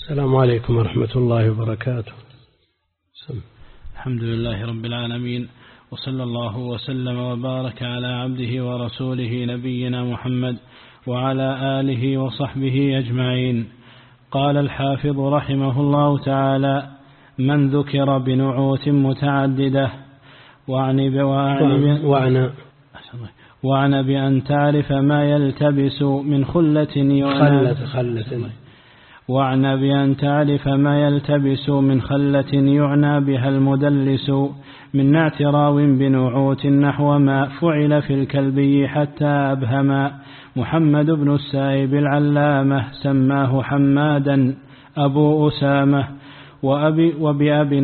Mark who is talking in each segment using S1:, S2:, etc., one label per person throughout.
S1: السلام عليكم ورحمة الله وبركاته.
S2: الحمد لله رب العالمين، وصلى الله وسلم وبارك على عبده ورسوله نبينا محمد وعلى آله وصحبه أجمعين. قال الحافظ رحمه الله تعالى: من ذكر بنعوت متعددة وعن بأن تعرف ما يلتبس من وعن بأن تعرف ما يلتبس من خلة يعنى بها المدلس من نعت راو بنعوت نحو ما فعل في الكلبي حتى أبهما. محمد بن السائب العلامة سماه حمادا أبو أسامة، وبأبي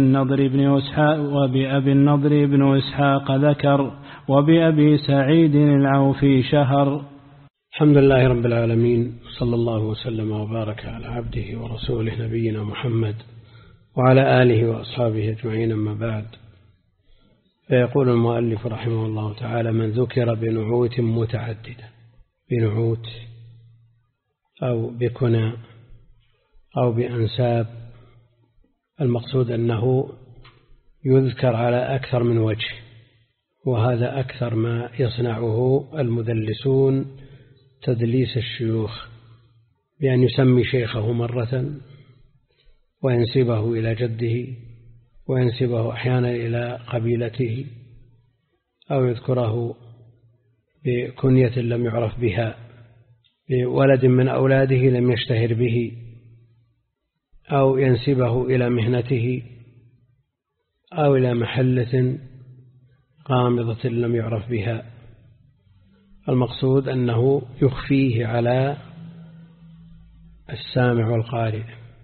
S2: النضر بن إسحاق ذكر، وبأبي سعيد العوفي شهر.
S1: الحمد لله رب العالمين، صلى الله وسلم وبارك على عبده ورسوله نبينا محمد وعلى آله وأصحابه أجمعين، أما بعد. فيقول المؤلف رحمه الله تعالى: من ذكر بنعوت متعددة، بنعوت أو بكنى أو بأنساب، المقصود أنه يذكر على أكثر من وجه، وهذا أكثر ما يصنعه المدلسون، تدليس الشيوخ، بأن يسمي شيخه مرة وينسبه إلى جده، وينسبه أحيانا إلى قبيلته، أو يذكره بكنية لم يعرف بها، بولد من أولاده لم يشتهر به، أو ينسبه إلى مهنته، أو إلى محلة غامضة لم يعرف بها. المقصود أنه يخفيه على السامع والقارئ،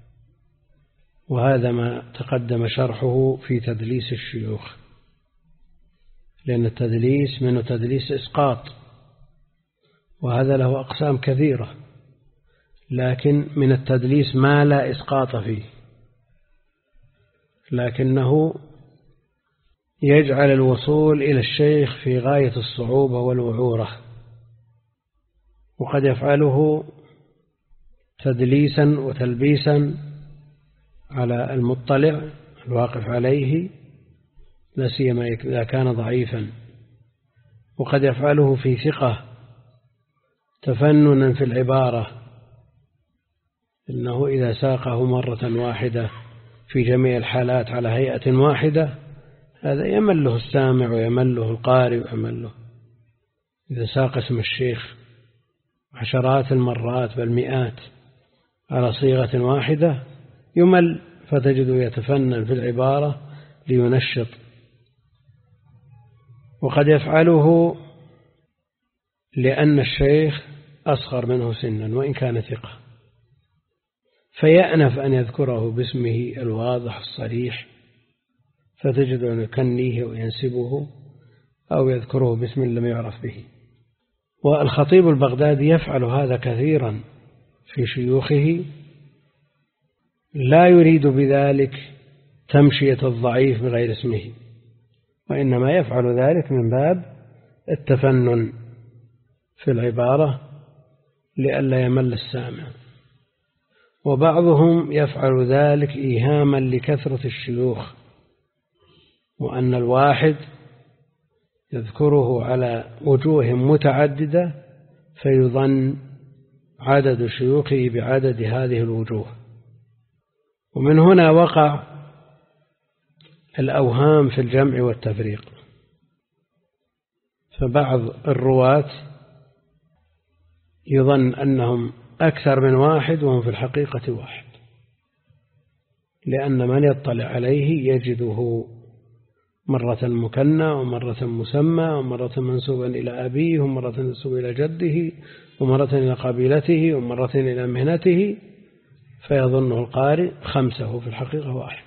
S1: وهذا ما تقدم شرحه في تدليس الشيوخ، لأن التدليس منه تدليس إسقاط، وهذا له أقسام كثيرة، لكن من التدليس ما لا إسقاط فيه، لكنه يجعل الوصول إلى الشيخ في غاية الصعوبة والوعورة، وقد يفعله تدليسا وتلبيسا على المطلع الواقف عليه، لا سيما إذا كان ضعيفا، وقد يفعله في ثقة تفننا في العبارة، إنه إذا ساقه مرة واحدة في جميع الحالات على هيئة واحدة، هذا يمله السامع ويمله القارئ ويمله. إذا ساق اسم الشيخ عشرات المرات بل مئات على صيغة واحدة يمل، فتجده يتفنن في العبارة لينشط. وقد يفعله لأن الشيخ أصغر منه سنا وإن كان ثقة، فيأنف أن يذكره باسمه الواضح الصريح، فتجد أن يكنيه وينسبه أو يذكره باسم لم يعرف به. والخطيب البغدادي يفعل هذا كثيرا في شيوخه، لا يريد بذلك تمشية الضعيف بغير اسمه، وإنما يفعل ذلك من باب التفنن في العبارة لئلا يمل السامع. وبعضهم يفعل ذلك إيهاما لكثرة الشيوخ، وأن الواحد يذكره على وجوه متعددة فيظن عدد شيوخه بعدد هذه الوجوه. ومن هنا وقع الأوهام في الجمع والتفريق، فبعض الرواة يظن أنهم أكثر من واحد وهم في الحقيقة واحد، لأن من يطلع عليه يجده مرة مكنى ومرة مسمى ومرة منسوبا إلى أبيه ومرة منسوبا إلى جده ومرة إلى قبيلته ومرة إلى مهنته، فيظنه القارئ خمسة في الحقيقة واحد.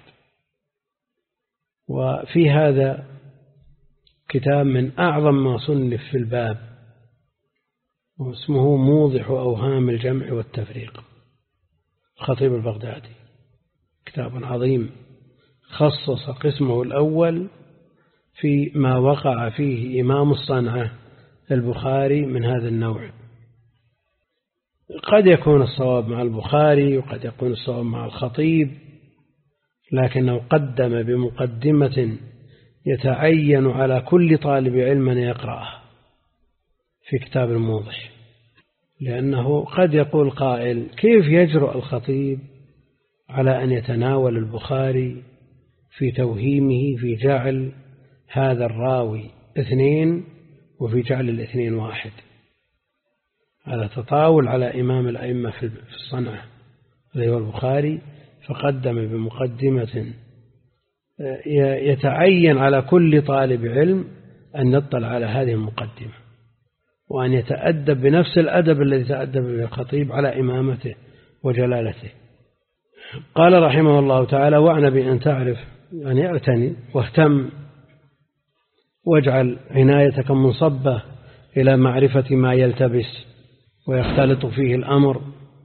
S1: وفي هذا كتاب من أعظم ما صنف في الباب، واسمه موضح أوهام الجمع والتفريق، الخطيب البغدادي، كتاب عظيم خصص قسمه الأول في ما وقع فيه إمام الصنعة البخاري من هذا النوع. قد يكون الصواب مع البخاري وقد يكون الصواب مع الخطيب، لكنه قدم بمقدمة يتعين على كل طالب علم أن يقرأه في كتاب الموضح، لأنه قد يقول قائل: كيف يجرؤ الخطيب على أن يتناول البخاري في توهيمه في جعل هذا الراوي 2 وفي جعل 2 1، على تطاول على إمام الأئمة في الصنعة الذي هو البخاري، فقدم بمقدمة يتعين على كل طالب علم أن يطلع على هذه المقدمة وأن يتأدب بنفس الأدب الذي تأدب به الخطيب على إمامته وجلالته. قال رحمه الله تعالى: واعن بأن تعرف، يعني اعتني واهتم واجعل عنايتك منصبة إلى معرفة ما يلتبس ويختلط فيه الأمر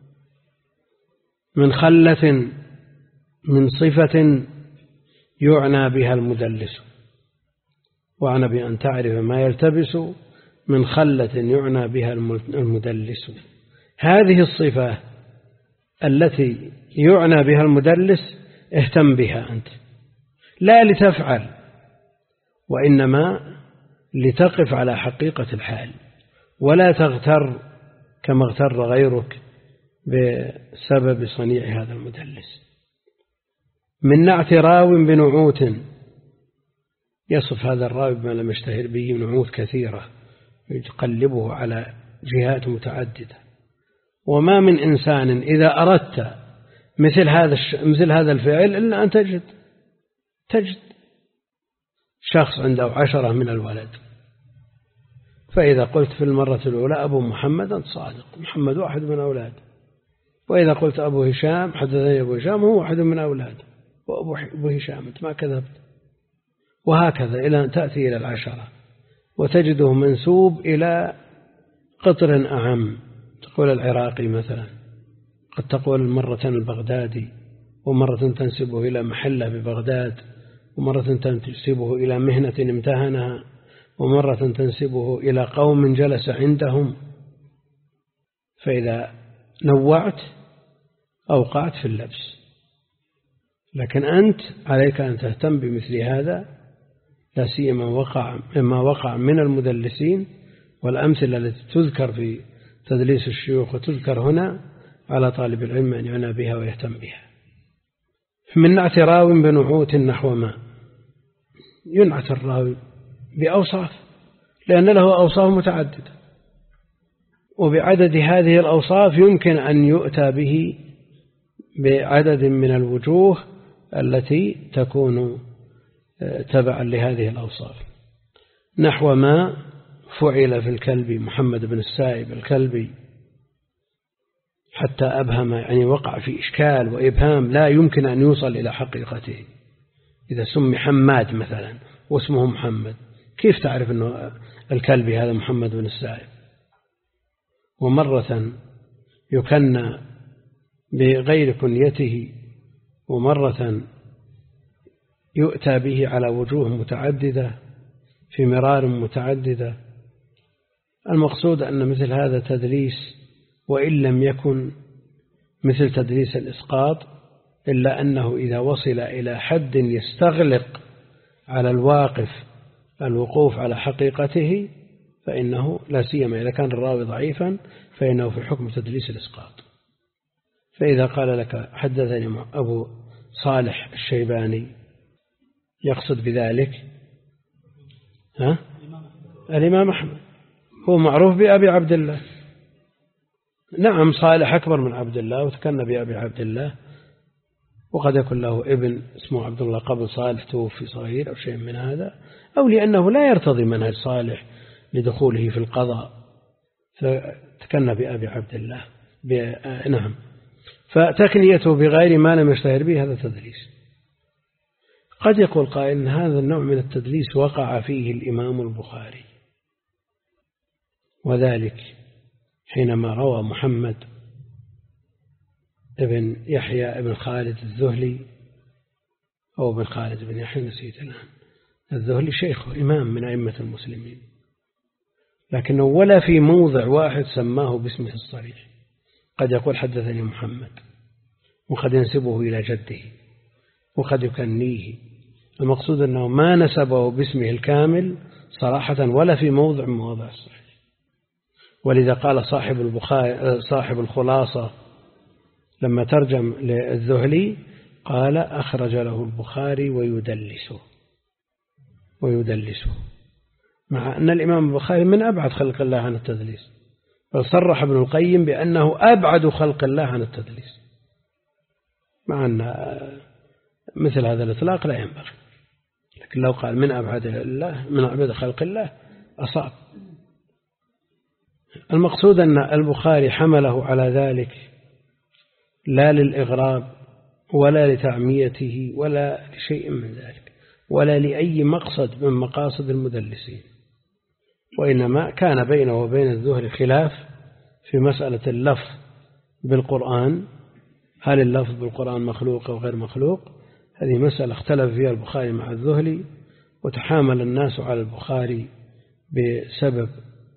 S1: من خلة من صفة يعنى بها المدلس. واعن بأن تعرف ما يلتبس من خلة يعنى بها المدلس. هذه الصفة التي يعنى بها المدلس اهتم بها أنت، لا لتفعل وإنما لتقف على حقيقة الحال، ولا تغتر كما اغتر غيرك بسبب صنيع هذا المدلس. من نعت راو بنعوت، يصف هذا الراوي بما لم يشتهر به نعوت كثيرة يتقلبه على جهات متعددة. وما من إنسان إذا أردت مثل هذا الفعل إلا أن تجد شخص عنده 10 من الولد، فإذا قلت في المرة الأولى أبو محمد أنت صادق، محمد واحد من أولاد. وإذا قلت أبو هشام حدثني أبو هشام هو واحد من أولاد، وأبو هشام أنت ما كذبت. وهكذا إلى أن تأتي إلى 10 وتجده منسوب إلى قطر أعم. تقول العراقي مثلا، قد تقول مرة البغدادي، ومرة تنسبه إلى محلة ببغداد، ومرة تنسبه إلى مهنة امتهنها، ومرة تنسبه إلى قوم جلس عندهم. فإذا نوعت أوقعت في اللبس. لكن أنت عليك أن تهتم بمثل هذا، لا سيما ما وقع من المدلسين، والأمثلة التي تذكر في تدليس الشيوخ وتذكر هنا على طالب العلم أن يعنى بها ويهتم بها. من نعت راو بنعوت نحو ما، ينعت الراوي بأوصاف لأن له أوصاف متعددة، وبعدد هذه الأوصاف يمكن أن يؤتى به بعدد من الوجوه التي تكون تبعا لهذه الأوصاف. نحو ما فعل في الكلب محمد بن السائب الكلبي حتى أبهم، يعني وقع في إشكال وإبهام لا يمكن أن يوصل إلى حقيقته. إذا سمي حماد مثلا واسمه محمد، كيف تعرف أنه الكلبي هذا محمد بن السائب؟ ومرة يكنى بغير كنيته، ومرة يؤتى به على وجوه متعددة في مرار متعددة. المقصود أن مثل هذا تدليس، وإن لم يكن مثل تدليس الإسقاط، إلا أنه إذا وصل إلى حد يستغلق على الواقف الوقوف على حقيقته فإنه لا سيما إذا كان الراوي ضعيفا فإنه في حكم تدليس الإسقاط. فإذا قال لك حدثني أبو صالح الشيباني يقصد بذلك الإمام أحمد، هو معروف بأبي عبد الله. نعم صالح أكبر من عبد الله وتكنى بأبي عبد الله، وقد يكون له ابن اسمه عبد الله قبل صالح توفي صغير أو شيء من هذا، أو لأنه لا يرتضي منهج صالح لدخوله في القضاء فتكنى بأبي عبد الله. نعم، فتكنيته بغير ما لم يشتهر به هذا تدليس. قد يقول قائل إن هذا النوع من التدليس وقع فيه الإمام البخاري، وذلك حينما روى محمد ابن يحيى ابن خالد الذهلي أو ابن خالد بن يحيى نسيت الآن، الذهلي شيخه إمام من أئمة المسلمين، لكنه ولا في موضع واحد سماه باسمه الصريح، قد يقول حدثني محمد، وقد ينسبه إلى جده، وقد يكنيه. المقصود أنه ما نسبه باسمه الكامل صراحة ولا في موضع من مواضع الصحيح. ولذا قال صاحب الخلاصة لما ترجم للذهلي قال أخرج له البخاري ويدلسه، مع أن الإمام البخاري من أبعد خلق الله عن التدليس، بل صرح ابن القيم بأنه أبعد خلق الله عن التدليس، مع أن مثل هذا الإطلاق لا ينبغي، لكن لو قال من أبعد خلق الله أصاب. المقصود أن البخاري حمله على ذلك لا للإغراب ولا لتعميته ولا لشيء من ذلك، ولا لأي مقصد من مقاصد المدلسين، وإنما كان بينه وبين الذهلي خلاف في مسألة اللفظ بالقرآن، هل اللفظ بالقرآن مخلوق أو غير مخلوق؟ هذه مسألة اختلف فيها البخاري مع الذهلي، وتحامل الناس على البخاري بسبب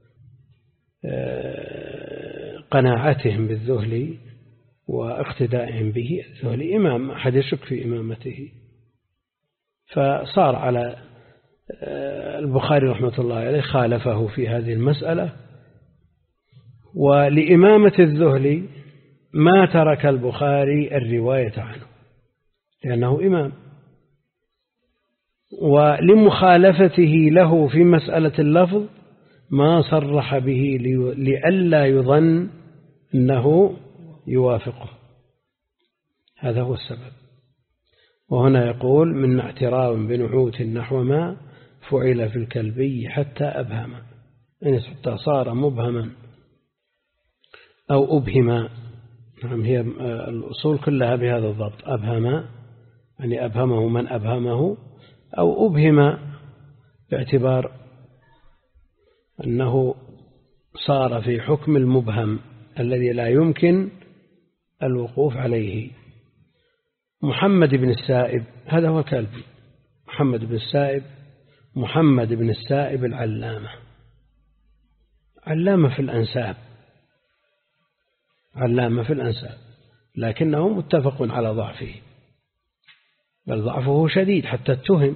S1: قناعتهم بالذهلي واقتدائهم به. الذهلي إمام أحد يشك في إمامته، فصار على البخاري رحمة الله عليه خالفه في هذه المسألة. ولإمامة الذهلي ما ترك البخاري الرواية عنه لأنه إمام، ولمخالفته له في مسألة اللفظ ما صرح به لئلا يظن أنه يوافقه، هذا هو السبب. وهنا يقول من اعتراض بنعوت نحو ما فعل في الكلبي حتى أبهم، يعني حتى صار مبهما أو أبهما. نعم، هي الأصول كلها بهذا الضبط، أبهم يعني أبهمه من أبهمه، أو أبهم باعتبار أنه صار في حكم المبهم الذي لا يمكن الوقوف عليه. محمد بن السائب هذا هو كلبي، محمد بن السائب العلامة، علامة في الأنساب، لكنه متفق على ضعفه، بل ضعفه شديد حتى اتهم.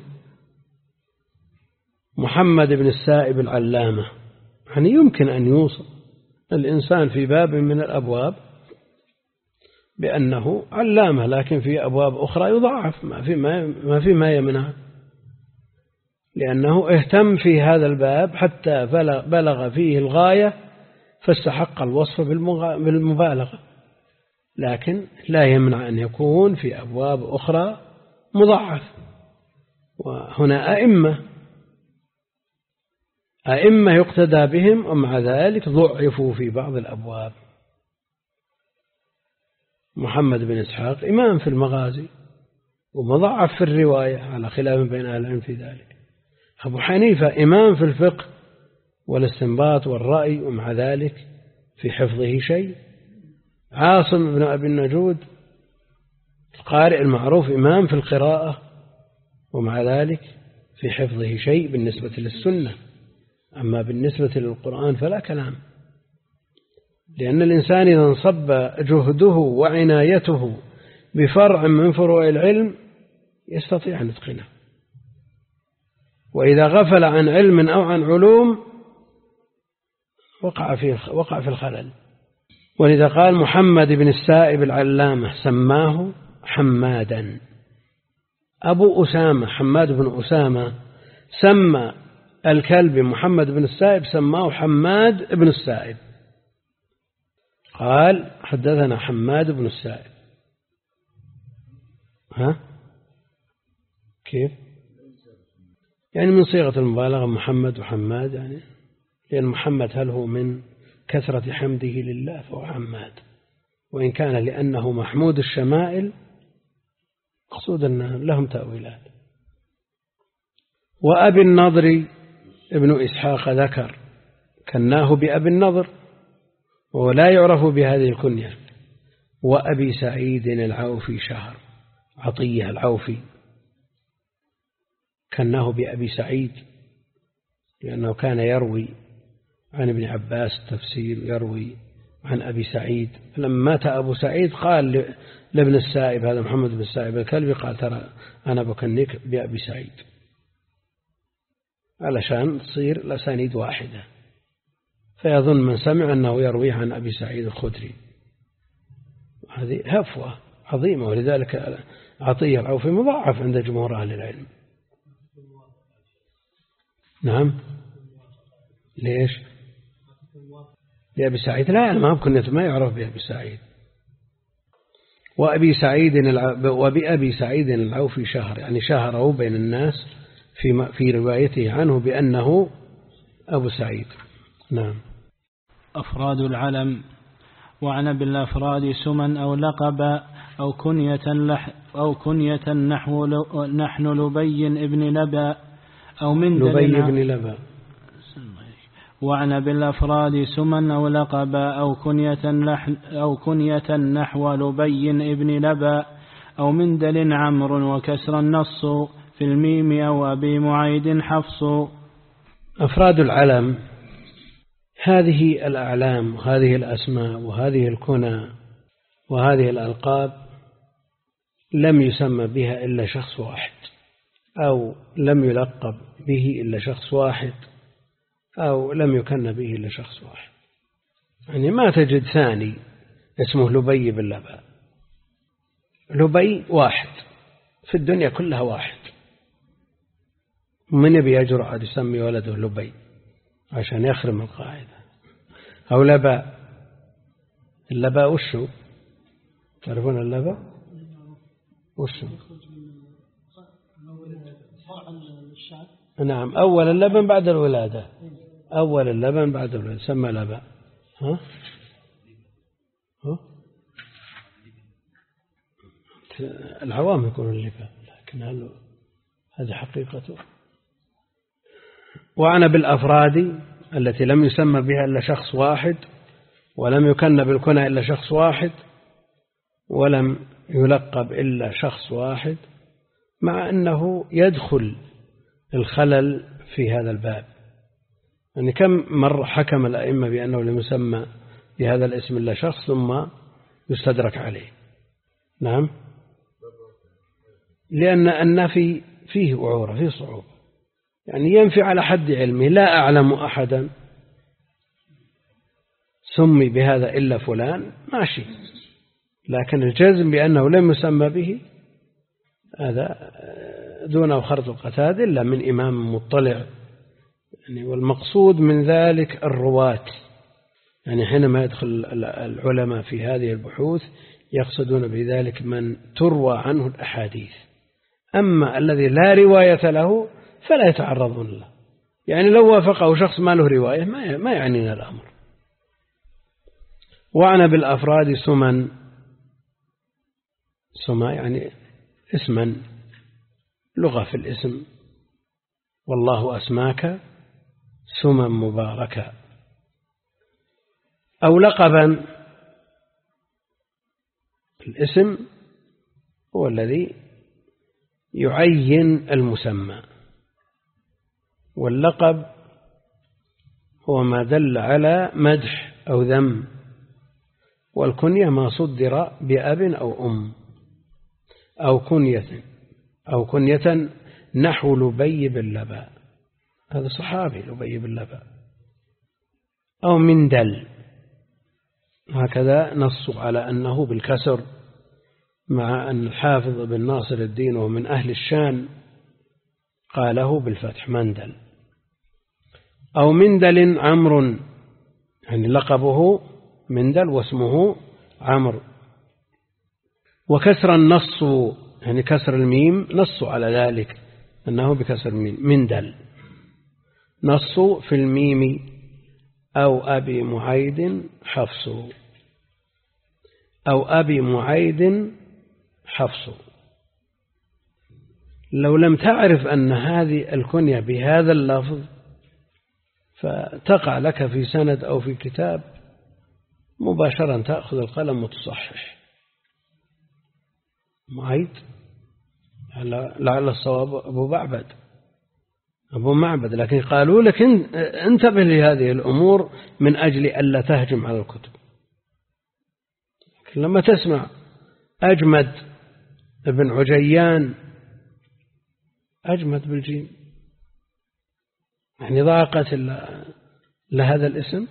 S1: محمد بن السائب العلامة يعني يمكن أن يوصف الإنسان في باب من الأبواب بأنه علامة، لكن في أبواب أخرى يضعف، ما في ما يمنع، لأنه اهتم في هذا الباب حتى بلغ فيه الغاية فاستحق الوصف بالمبالغة، لكن لا يمنع أن يكون في أبواب أخرى مضعف. وهنا أئمة يقتدى بهم، ومع ذلك ضعفوا في بعض الأبواب. محمد بن إسحاق إمام في المغازي ومضعف في الرواية على خلاف بين أهل العلم في ذلك. أبو حنيفة إمام في الفقه والاستنباط والرأي، ومع ذلك في حفظه شيء. عاصم بن أبي النجود القارئ المعروف إمام في القراءة، ومع ذلك في حفظه شيء بالنسبة للسنة، أما بالنسبة للقرآن فلا كلام، لأن الإنسان إذا انصب جهده وعنايته بفرع من فروع العلم يستطيع أن يتقنه، وإذا غفل عن علم أو عن علوم وقع في الخلل. ولذا قال محمد بن السائب العلامة سماه حمادا. أبو أسامة حماد بن أسامة سمى الكلب محمد بن السائب، سماه حماد بن السائب، قال حدثنا حماد بن السائب. كيف؟ يعني من صيغة المبالغة محمد وحماد، يعني لأن محمد هل هو من كثرة حمده لله فهو حماد، وإن كان لأنه محمود الشمائل مقصود أن لهم تأويلات. وأبي النضر ابن إسحاق ذكر كناه بأبي النضر ولا يعرف بهذه الكنية. وأبي سعيد العوفي شهر عطية العوفي كناه بأبي سعيد، لأنه كان يروي عن ابن عباس التفسير، يروي عن أبي سعيد. لما مات أبو سعيد قال لابن السائب، هذا محمد بن السائب الكلبي، قال ترى أنا بكنيك بأبي سعيد، علشان تصير الأسانيد واحدة، فيظن من سمع أنه يروي عن أبي سعيد الخدري. هذه هفوة عظيمة، ولذلك عطية العوفي مضاعف عند جمهور أهل العلم. نعم. ليش؟ لأبي سعيد لا، ما بكنية، ما يعرف بأبي سعيد. وبأبي سعيد العوفي شهر، يعني شهره بين الناس في روايته عنه بأنه أبو سعيد. نعم.
S2: أفراد العلم. وعن بالأفراد سما أو لقبا أو كنية نحن لبي ابن لبا أو من
S1: لبي ابن لبا.
S2: وعن بالأفراد سما أو لقبا أو كنية نحو لبي ابن لبا أو من دل عمرو وكسر النص في الميم أو أبي معيد حفص.
S1: أفراد العلم هذه الأعلام وهذه الأسماء وهذه الكنى وهذه الألقاب لم يسمى بها إلا شخص واحد، أو لم يلقب به إلا شخص واحد، أو لم يكن به إلا شخص واحد. يعني ما تجد ثاني اسمه لبي بن لبا. لبي واحد في الدنيا كلها واحد. من يبي يجرؤ عاد يسمي ولده لبي عشان يخرم القاعدة؟ أو لبا. اللبا وشو؟ تعرفون اللبا وشو؟ نعم، أول اللبن بعد الولادة. أول اللبن بعد الولادة سمى لبا. ها؟ العوام يكونون اللبا، لكن هذه حقيقته. وعن بالأفراد التي لم يسمى بها إلا شخص واحد، ولم يكن بالكنى إلا شخص واحد، ولم يلقب إلا شخص واحد، مع أنه يدخل الخلل في هذا الباب. يعني كم مرة حكم الأئمة بأنه لم يسمى بهذا الاسم إلا شخص ثم يستدرك عليه. نعم، لأن النفي فيه وعورة، فيه صعوبة. يعني ينفي على حد علمه، لا أعلم أحدا سمي بهذا إلا فلان، ماشي. لكن الجزم بأنه لم يسمى به هذا دونه خرط القتاد إلا من إمام مطلع. يعني والمقصود من ذلك الرواة. يعني حينما يدخل العلماء في هذه البحوث يقصدون بذلك من تروى عنه الأحاديث. أما الذي لا رواية له فلا يتعرضون له. يعني لو وافقه شخص ما له رواية ما يعنينا الأمر. وعن بالأفراد سما يعني اسما، لغة في الاسم. والله أسماك سما مباركا. أو لقبا. الاسم هو الذي يعين المسمى، واللقب هو ما دل على مدح أو ذم، والكنية ما صدر بأب أو أم. أو كنية نحو لبي بن لبا، هذا صحابي لبي بن لبا. أو من دل، هكذا نص على أنه بالكسر، مع أن الحافظ بن ناصر الدين ومن أهل الشام قاله بالفتح مندل. أو مندل عمرو، يعني لقبه مندل واسمه عمرو. وكسر النص، يعني كسر الميم، نص على ذلك أنه بكسر الميم مندل، نص في الميم. أو أبي معيد حفص. أو أبي معيد حفص. لو لم تعرف أن هذه الكنية بهذا اللفظ فتقع لك في سند أو في كتاب مباشرة تأخذ القلم وتصحح معيد، لعل الصواب أبو معبد، لكن قالوا لك انتبه لهذه الأمور من أجل ألا تهجم على الكتب. لما تسمع أجمد ابن عجيان، أجمد بالجيم، يعني ضاقت لهذا الاسم.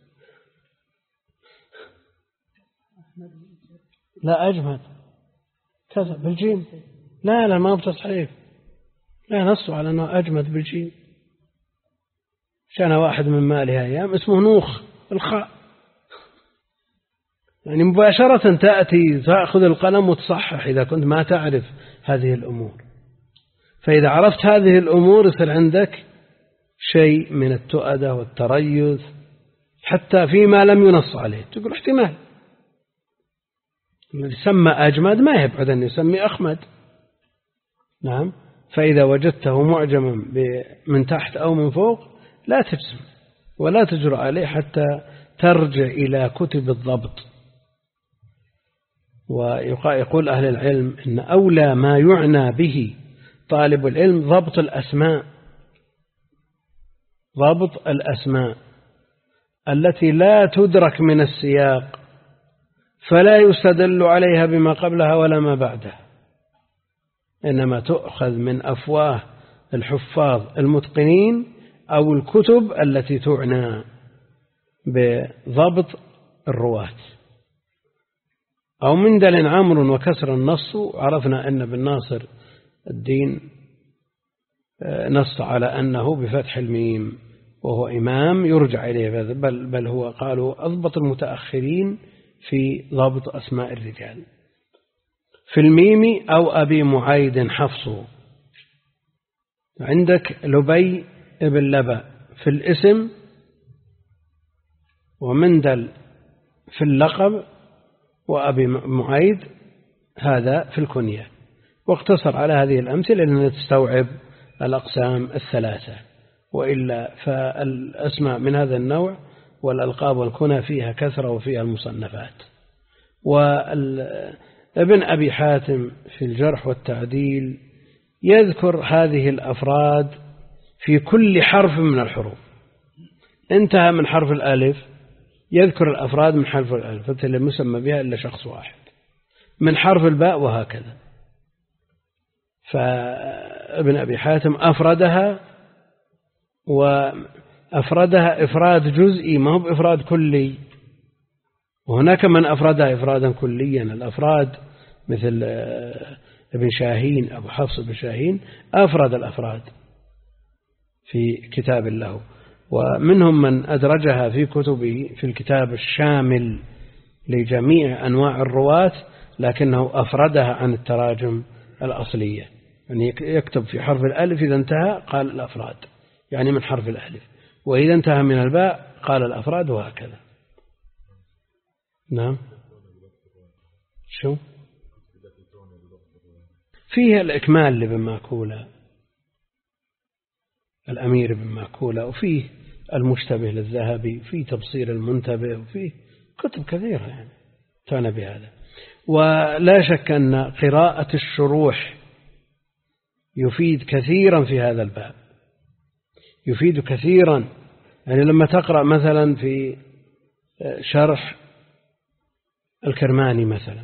S1: لا أجمد كذا بالجيم، لا ما بتصحيح، لا نصوا على أنه أجمد بالجيم. كان واحد من مالها أيام اسمه نوخ الخاء، يعني مباشرة تأتي تأخذ القلم وتصحح إذا كنت ما تعرف هذه الأمور. فإذا عرفت هذه الأمور يصير عندك شيء من التؤدة والتريث حتى فيما لم ينص عليه، تقول احتمال. الذي سمى أجمد ما يبعد أن يسمي أخمد. نعم. فإذا وجدته معجما من تحت أو من فوق لا تجزم ولا تجرأ عليه حتى ترجع إلى كتب الضبط. ويقول أهل العلم إن أولى ما يعنى به طالب العلم ضبط الأسماء، ضبط الأسماء التي لا تدرك من السياق، فلا يستدل عليها بما قبلها ولا ما بعدها، إنما تؤخذ من أفواه الحفاظ المتقنين أو الكتب التي تعنى بضبط الرواة. أو من دل عمرو وكسر النص، عرفنا أن ابن ناصر الدين نص على أنه بفتح الميم، وهو إمام يرجع إليه، بل هو قالوا أضبط المتأخرين في ضبط أسماء الرجال. في الميم أو أبي معيد حفصه. عندك لبي ابن لبى في الاسم، ومندل في اللقب، وأبي معيد هذا في الكنية. واقتصر على هذه الأمثلة لأنها تستوعب الأقسام الثلاثة، وإلا فالأسماء من هذا النوع والألقاب والكنى فيها كثرة وفيها المصنفات. وابن أبي حاتم في الجرح والتعديل يذكر هذه الأفراد في كل حرف من الحروف. انتهى من حرف الألف يذكر الأفراد من حرف الألف، فالتي لم يسمى بها إلا شخص واحد، من حرف الباء وهكذا. فابن أبي حاتم أفردها، وأفردها إفراد جزئي ما هو بإفراد كلي. وهناك من أفردها إفرادا كليا. الأفراد مثل ابن شاهين أبو حفص بن شاهين أفرد الأفراد في كتاب له، ومنهم من أدرجها في كتبه في الكتاب الشامل لجميع أنواع الرواة، لكنه أفردها عن التراجم الأصلية. يعني يكتب في حرف الألف إذا انتهى قال الأفراد، يعني من حرف الألف، وإذا انتهى من الباء قال الأفراد، وهكذا. نعم. شو فيها الإكمال لابن ماكولة، الأمير بن ماكولة، وفيه المشتبه للذهبي، وفيه تبصير المنتبه، وفيه كتب كثيرة يعني تعنى بهذا. ولا شك أن قراءة الشروح يفيد كثيرا في هذا الباب، يفيد كثيرا. يعني لما تقرأ مثلا في شرح الكرماني مثلا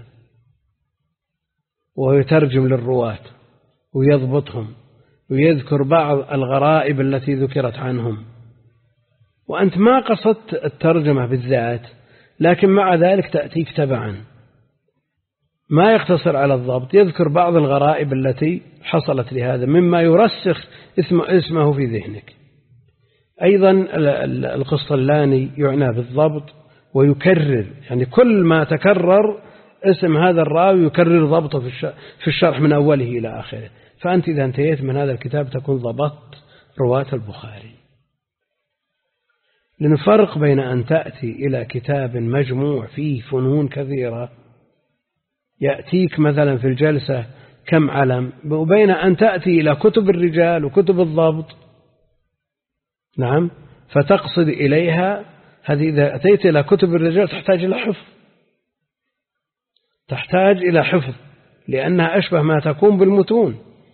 S1: ويترجم للرواة ويضبطهم ويذكر بعض الغرائب التي ذكرت عنهم، وأنت ما قصدت الترجمة بالذات، لكن مع ذلك تأتيك تبعا، ما يقتصر على الضبط، يذكر بعض الغرائب التي حصلت لهذا مما يرسخ اسمه في ذهنك. أيضا القسطلاني يعنى بالضبط ويكرر، يعني كل ما تكرر اسم هذا الراوي يكرر ضبطه في الشرح من أوله إلى آخره. فأنت إذا انتهيت من هذا الكتاب تكون ضبطت رواة البخاري. لنفرق بين أن تأتي إلى كتاب مجموع فيه فنون كثيرة يأتيك مثلا في الجلسة كم علم، وبين أن تأتي إلى كتب الرجال وكتب الضبط. نعم. فتقصد إليها هذه. إذا أتيت إلى كتب الرجال تحتاج إلى حفظ، تحتاج إلى حفظ، لأنها أشبه ما تكون بالمتون.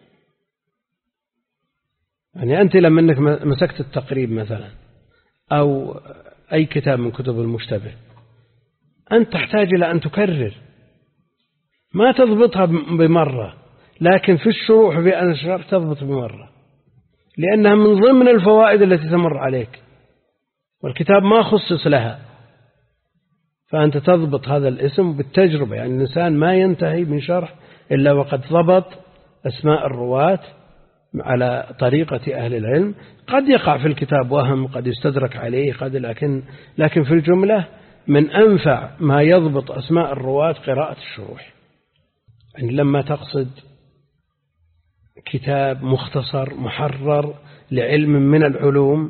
S1: يعني أنت لما أنك مسكت التقريب مثلا أو أي كتاب من كتب المشتبه أنت تحتاج إلى أن تكرر، ما تضبطها بمرة، لكن في الشروح في الشرح تضبط بمرة، لأنها من ضمن الفوائد التي تمر عليك، والكتاب ما خصص لها، فأنت تضبط هذا الاسم بالتجربة. يعني الإنسان ما ينتهي من شرح إلا وقد ضبط أسماء الرواة على طريقة أهل العلم. قد يقع في الكتاب وهم، قد يستدرك عليه، لكن في الجملة من أنفع ما يضبط أسماء الرواة قراءة الشروح. يعني لما تقصد كتاب مختصر محرر لعلم من العلوم،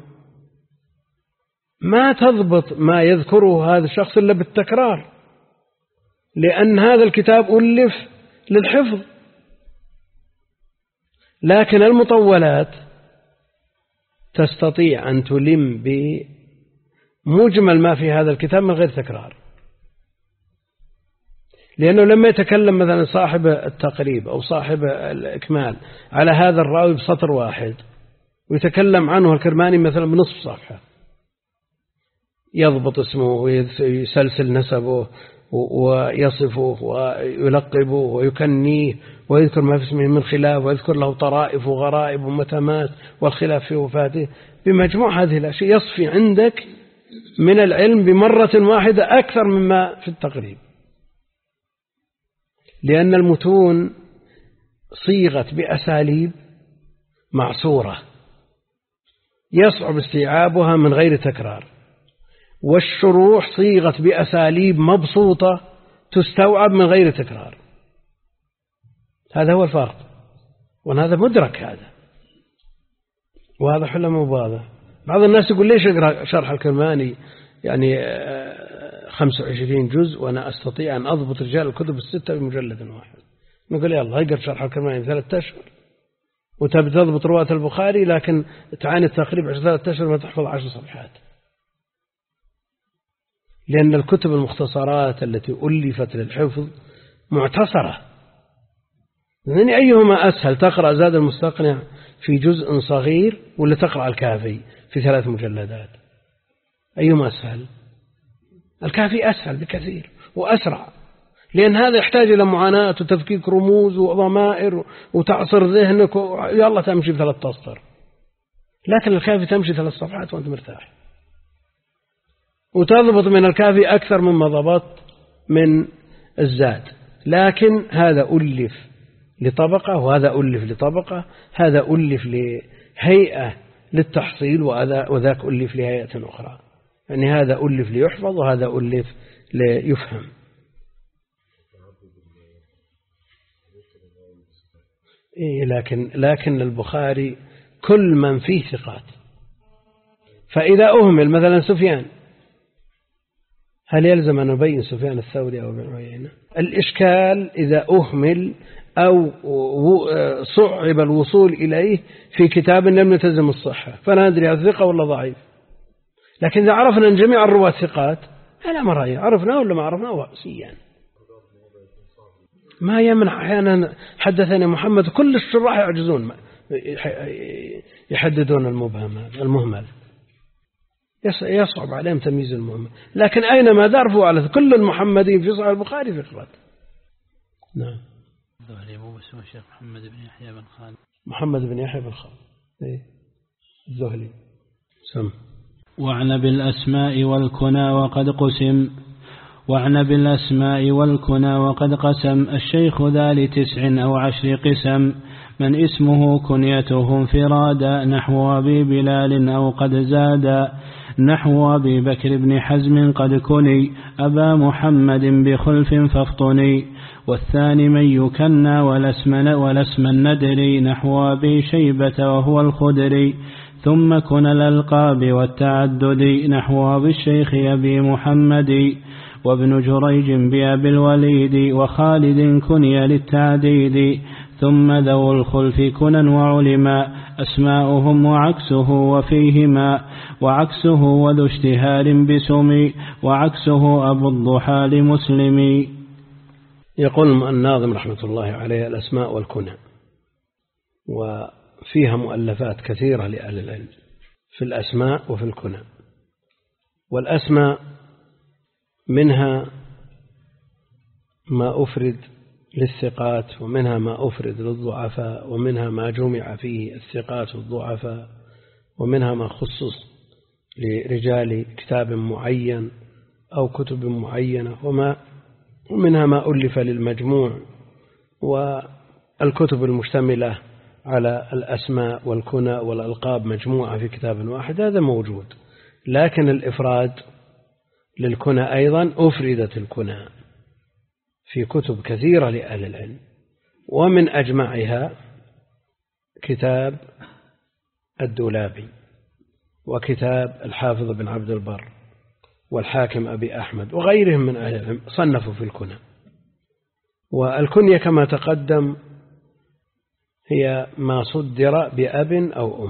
S1: ما تضبط ما يذكره هذا الشخص إلا بالتكرار، لأن هذا الكتاب ألف للحفظ. لكن المطولات تستطيع أن تلم بمجمل ما في هذا الكتاب من غير تكرار، لأنه لما يتكلم مثلا صاحب التقريب أو صاحب الإكمال على هذا الراوي بسطر واحد، ويتكلم عنه الكرماني مثلا بنصف صفحة، يضبط اسمه ويسلسل نسبه ويصفه ويلقبه ويكنيه ويذكر ما في اسمه من خلاف، ويذكر له طرائف وغرائب ومتامات والخلاف في وفاته. بمجموع هذه الأشياء يصفي عندك من العلم بمرة واحدة أكثر مما في التقريب، لأن المتون صيغت بأساليب معصورة يصعب استيعابها من غير تكرار، والشروح صيغت بأساليب مبسوطة تستوعب من غير تكرار. هذا هو الفرق، وهذا مدرك، هذا واضح ولا مو واضح؟ بعض الناس يقول ليش أقرأ شرح الكرماني يعني 25 جزء وأنا أستطيع أن أضبط رجال الكتب الستة بمجلد واحد؟ نقول يلا اقرأ شرح الكرماني 3 أشهر، وتبي تضبط رواة البخاري لكن تعاني التقريب 3 أشهر ما تحفظ 10 صفحات. لأن الكتب المختصرات التي ألفت للحفظ معتصرة. يعني أيهما أسهل، تقرأ زاد المستقنع في جزء صغير ولا تقرأ الكافي في 3 مجلدات؟ أيهما أسهل؟ الكافي أسهل بكثير وأسرع، لأن هذا يحتاج إلى معاناة وتفكيك رموز وضمائر وتعصر ذهنك يلا تمشي ب3 أسطر. لكن الكافي تمشي 3 صفحات وأنت مرتاح، وتضبط من الكافي أكثر مما ضبط من الزاد. لكن هذا ألف لطبقة وهذا ألف لطبقة، هذا ألف لهيئة للتحصيل وذاك ألف لهيئة أخرى. يعني هذا ألف ليحفظ وهذا ألف ليفهم. لكن البخاري كل من فيه ثقات، فإذا أهمل مثلا سفيان، هل يلزم أن نبين سفيان الثوري أو ابن عيينة؟ الإشكال إذا أهمل أو صعب الوصول إليه في كتاب لم يلتزم الصحة، فلا ندري هل ثقة ولا ضعيف. لكن إذا عرفنا أن جميع الرواة ثقات هذا مرة عرفنا ولا ما عرفنا وأسيا، ما يمنع. أحيانا حدثني محمد كل الشراح يعجزون يحددون المهمل، يصعب عليهم تمييز المهمل. لكن أينما دارفوا على كل المحمدين في صحيح البخاري ثقات. نعم.
S2: الذهلي مو اسمه الشيخ محمد بن يحيى بن خالد.
S1: محمد بن يحيى بن خالد الذهلي. سم.
S2: وعن بالأسماء والكنى وقد قسم. وعن بالأسماء والكنى وقد قسم الشيخ ذا ل9 أو 10 قسم. من اسمه كنيته انفرادا نحو أبي بلال أو قد زادا، نحو أبي بكر بن حزم قد كني أبا محمد بخلف فافطني. والثاني من يكنى ولاسم الندري نحو أبي شيبة وهو الخدري. ثم كن الألقاب والتعدد نحو أبي الشيخ أبي محمد. وابن جريج بأبي الوليد وخالد كني للتعديد. ثم ذو الخلف كنا وعلما أسماؤهم وعكسه وفيهما، وعكسه وذو اشتهار بسمي وعكسه أبو الضحى لمسلم.
S1: يقول الناظم رحمة الله عليه الأسماء والكنى، وفيها مؤلفات كثيرة لأهل العلم في الأسماء وفي الكنى. والأسماء منها ما أفرد للثقات، ومنها ما أفرد للضعفاء، ومنها ما جمع فيه الثقات والضعفاء، ومنها ما خصص لرجال كتاب معين أو كتب معينة، ومنها ما ألف للمجموع، والكتب المشتملة على الأسماء والكنى والألقاب مجموعة في كتاب واحد، هذا موجود. لكن الإفراد للكنى أيضا أفردت الكنى في كتب كثيرة لأهل العلم، ومن أجمعها كتاب الدولابي، وكتاب الحافظ بن عبد البر، والحاكم أبي أحمد، وغيرهم من أهل العلم صنفوا في الكنى. والكنية كما تقدم هي ما صدر بأب أو أم،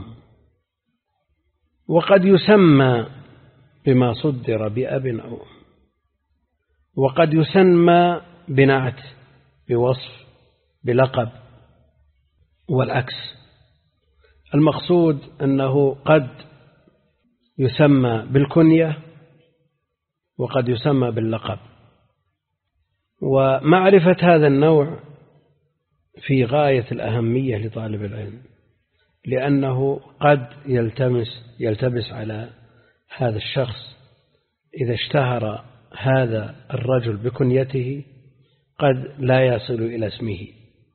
S1: وقد يسمى بما صدر بأب أو أم، وقد يسمى بنعت، بوصف، بلقب، والعكس. المقصود أنه قد يسمى بالكنية وقد يسمى باللقب. ومعرفة هذا النوع في غاية الأهمية لطالب العلم، لأنه قد يلتبس على هذا الشخص إذا اشتهر هذا الرجل بكنيته قد لا يصل إلى اسمه،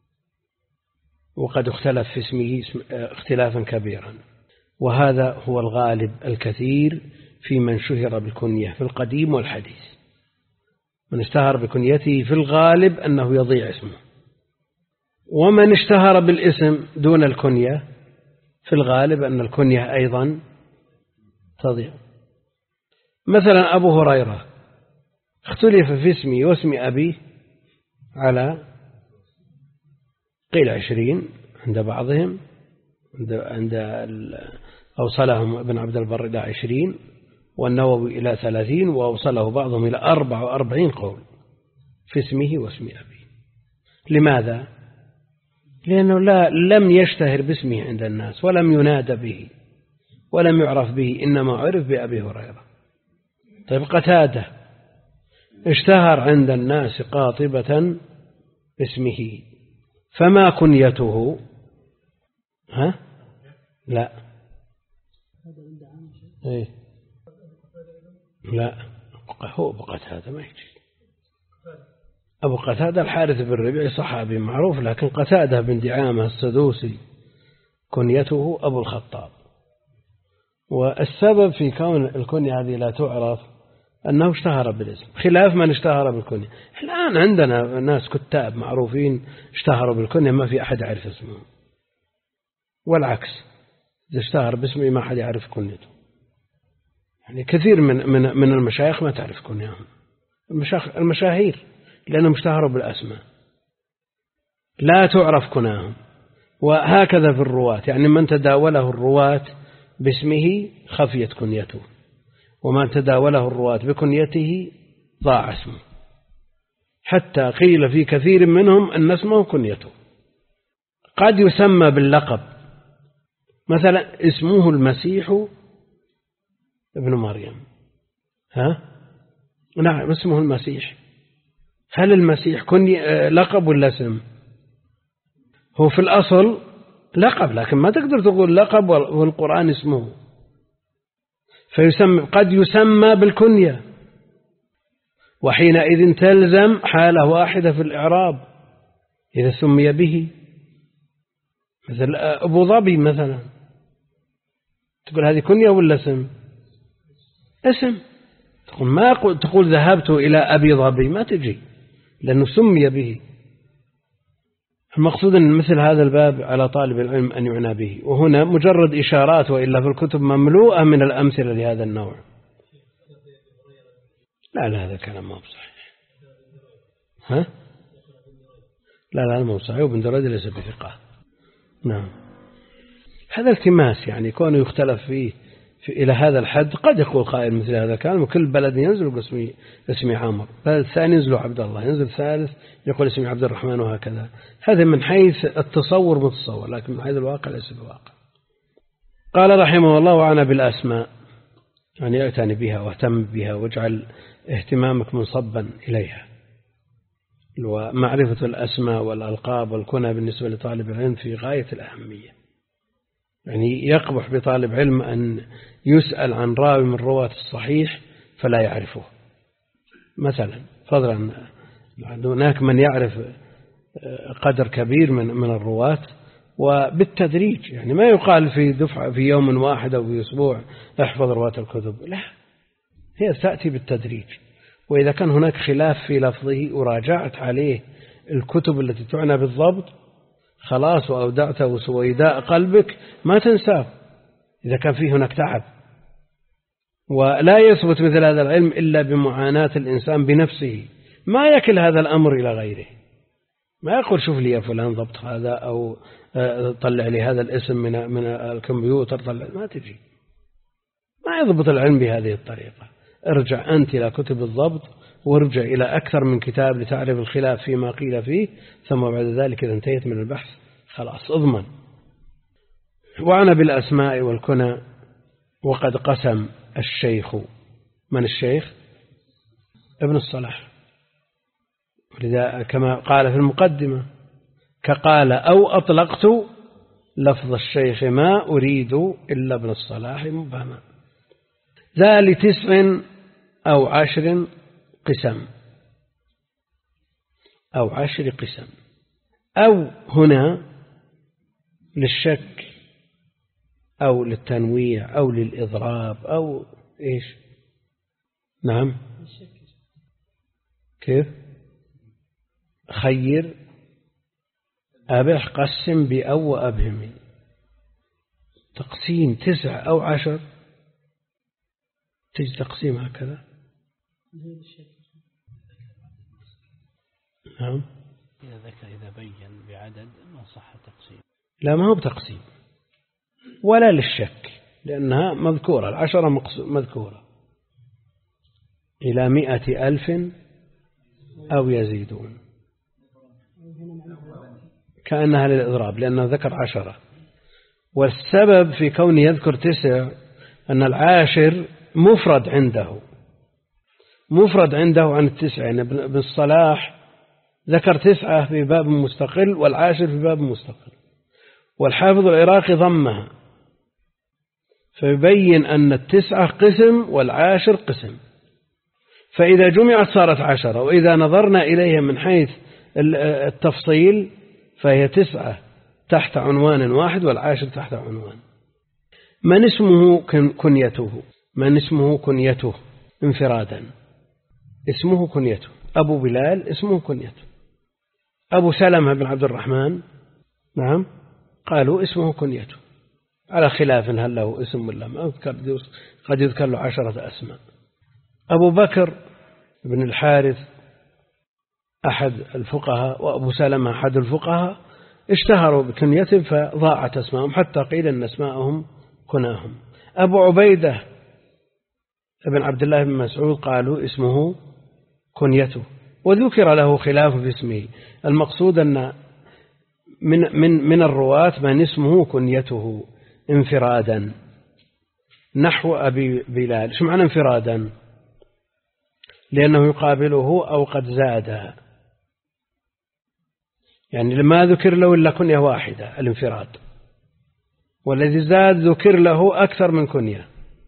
S1: وقد اختلف في اسمه اختلافا كبيرا. وهذا هو الغالب الكثير في من شهر بالكنية في القديم والحديث. من اشتهر بكنيته في الغالب أنه يضيع اسمه، ومن اشتهر بالاسم دون الكنية في الغالب أن الكنية أيضا تضيع. مثلا أبو هريرة اختلف في اسمه واسم أبيه على قيل 20 عند بعضهم، عند أوصلهم ابن عبد البر إلى 20، والنووي إلى 30، وأوصله بعضهم إلى 44 قول في اسمه واسم أبيه. لماذا؟ لأنه لم يشتهر باسمه عند الناس، ولم ينادى به، ولم يعرف به، إنما عرف بأبي هريرة. طيب قتادة اشتهر عند الناس قاطبة باسمه، فما كنيته؟ لا إيه؟ لا، هو أبو قتادة ما يجي. أبو قتادة الحارث بن ربيع صحابي معروف، لكن قتادة بن دعامة السدوسي كنيته أبو الخطاب. والسبب في كون الكنية هذه لا تعرف أنه اشتهر بالاسم، خلاف من اشتهر بالكنية. الآن عندنا ناس كتاب معروفين اشتهروا بالكنية ما في أحد يعرف اسمه، والعكس إذا اشتهر باسمه ما أحد يعرف كنيته. يعني كثير من المشايخ ما تعرف كنيهم، المشاهير لأنهم اشتهروا بالأسماء لا تعرف كناهم. وهكذا في الرواة، يعني من تداوله الرواة باسمه خفيت كنيته، ومن تداوله الرواة بكنيته ضاع اسمه، حتى قيل في كثير منهم أن اسمه كنيته. قد يسمى باللقب، مثلا اسمه المسيح ابن مريم، نعم اسمه المسيح. هل المسيح لقب ولا اسم؟ هو في الأصل لقب، لكن ما تقدر تقول لقب والقرآن اسمه، قد يسمى بالكنية، وحينئذ تلزم حالة واحدة في الإعراب إذا سمي به. مثل أبو ظبي مثلا، تقول هذه كنية ولا اسم؟ اسم. تقول ذهبت إلى أبي ظبي، ما تجي لأنه سمي به. المقصود أن مثل هذا الباب على طالب العلم أن يعنى به، وهنا مجرد إشارات، وإلا في الكتب مملوءة من الأمثلة لهذا النوع. لا هذا كلام ما بصحيح. لا ما بصحيح، وابن دريد ليس بثقة. نعم، هذا التماس، يعني كونه يختلف فيه إلى هذا الحد. قد يقول قائل مثل هذا الكلام، وكل بلد ينزل اسمي عامر، بلد ثاني ينزل عبد الله، ينزل ثالث يقول اسمي عبد الرحمن، وهكذا. هذا من حيث التصور متصور، لكن من حيث الواقع ليس بواقع. قال رحمه الله: وعنى بالأسماء، يعني اعتني بها واهتم بها، واجعل اهتمامك منصبا إليها، ومعرفة الأسماء والألقاب والكنى بالنسبة لطالب العلم في غاية الأهمية. يعني يقبح بطالب علم أن يسأل عن راوي من رواة الصحيح فلا يعرفه مثلا، فضلا هناك من يعرف قدر كبير من الرواة وبالتدريج، يعني ما يقال في دفعة في يوم واحد أو في أسبوع احفظ رواة الكتب، لا، هي تأتي بالتدريج. وإذا كان هناك خلاف في لفظه وراجعت عليه الكتب التي تعنى بالضبط خلاص وأودعته سويداء قلبك ما تنساه إذا كان فيه هناك تعب. ولا يثبت مثل هذا العلم إلا بمعاناة الإنسان بنفسه، ما يكل هذا الأمر إلى غيره، ما يقول شوف لي يا فلان ضبط هذا أو طلع لي هذا الاسم من الكمبيوتر، طلع، ما تجي، ما يضبط العلم بهذه الطريقة. ارجع أنت إلى كتب الضبط وارجع إلى أكثر من كتاب لتعرف الخلاف فيما قيل فيه، ثم بعد ذلك إذا انتهيت من البحث خلاص اضمن. وعن بالأسماء والكنى وقد قسم الشيخ، من الشيخ؟ ابن الصلاح، ولذا كما قال في المقدمة كقال أو أطلقت لفظ الشيخ ما أريد إلا ابن الصلاح مبهما. ذا ل9 أو 10 قسم أو 10 قسم، أو هنا للشك أو للتنويع أو للإضراب أو إيش؟ نعم، كيف؟ خير أبح قسم بأو وأبهم، تقسيم 9 أو 10 تجي تقسيم هكذا. نعم،
S2: إذا بين بعدد ما صح تقسيم،
S1: لا ما هو بتقسيم ولا للشك لأنها مذكورة، 10 مذكورة إلى 100,000 أو يزيدون، كأنها للإضراب لأنه ذكر 10. والسبب في كونه يذكر 9 أن العاشر مفرد عنده عن 9. يعني ابن الصلاح ذكر 9 في باب مستقل والعاشر في باب مستقل، والحافظ العراقي ضمها، فيبين أن 9 قسم والعاشر قسم، فإذا جمعت صارت 10، وإذا نظرنا إليها من حيث التفصيل فهي 9 تحت عنوان واحد والعاشر تحت عنوان. من اسمه كنيته، من اسمه كنيته انفرادا، اسمه كنيته. أبو بلال اسمه كنيته. أبو سلمة بن عبد الرحمن نعم قالوا اسمه كنيته، على خلاف هل له اسم ولا ما، قد يذكر له 10 أسماء. أبو بكر بن الحارث أحد الفقهاء وأبو سلمة أحد الفقهاء اشتهروا بكنيتهم فضاعت أسماءهم حتى قيل أن أسماءهم كناهم. أبو عبيدة بن عبد الله بن مسعود قالوا اسمه كنيته، وذكر له خلاف في اسمه. المقصود أن من الرواة من اسمه كنيته انفرادا، نحو أبي بلال. شو معنى انفرادا؟ لأنه يقابله أو قد زاد، يعني لما ذكر له إلا كنية واحدة الانفراد، والذي زاد ذكر له أكثر من كنية.